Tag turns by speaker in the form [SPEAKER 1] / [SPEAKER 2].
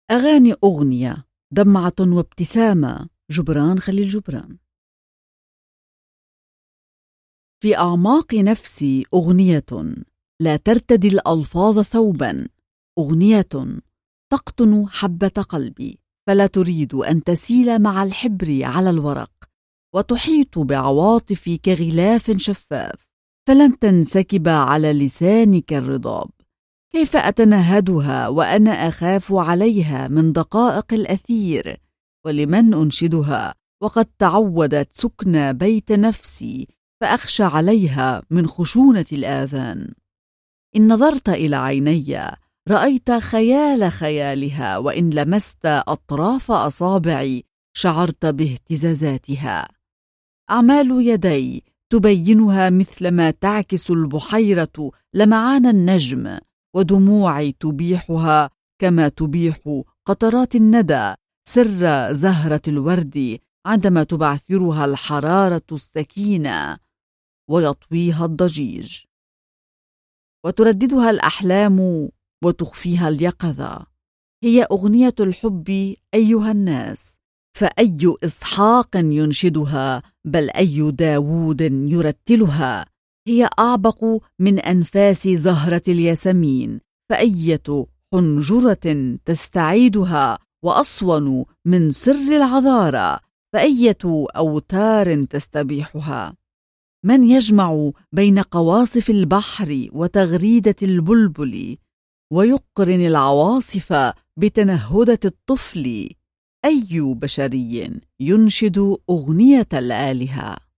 [SPEAKER 1] أغاني أغنية دمعة وابتسامة. جبران خليل جبران. في أعماق نفسي أغنية لا ترتدي الألفاظ ثوبا، أغنية تقطن حبة قلبي فلا تريد أن تسيل مع الحبر على الورق، وتحيط بعواطفي كغلاف شفاف فلن تنسكب على لساني كالرضاب. كيف أتنهدها وأنا أخاف عليها من دقائق الأثير؟ ولمن أنشدها وقد تعودت سكن بيت نفسي فأخشى عليها من خشونة الآذان؟ إن نظرت إلى عيني رأيت خيال خيالها، وإن لمست أطراف أصابعي شعرت باهتزازاتها. أعمال يدي تبينها مثلما تعكس البحيرة لمعان النجم، ودموعي تبيحها كما تبيح قطرات الندى سر زهرة الورد عندما تبعثرها الحرارة السكينة ويطويها الضجيج، وترددها الأحلام وتخفيها اليقظة. هي أغنية الحب أيها الناس، فأي إسحاق ينشدها بل أي داوود يرتلها. هي أعبق من أنفاس زهرة الياسمين، فأية حنجرة تستعيدها، وأصون من سر العذارى، فأية أوتار تستبيحها. من يجمع بين قواصف البحر وتغريدة البلبل، ويقرن العواصف بتنهدة الطفل؟ أي بشري ينشد أغنية الآلهة؟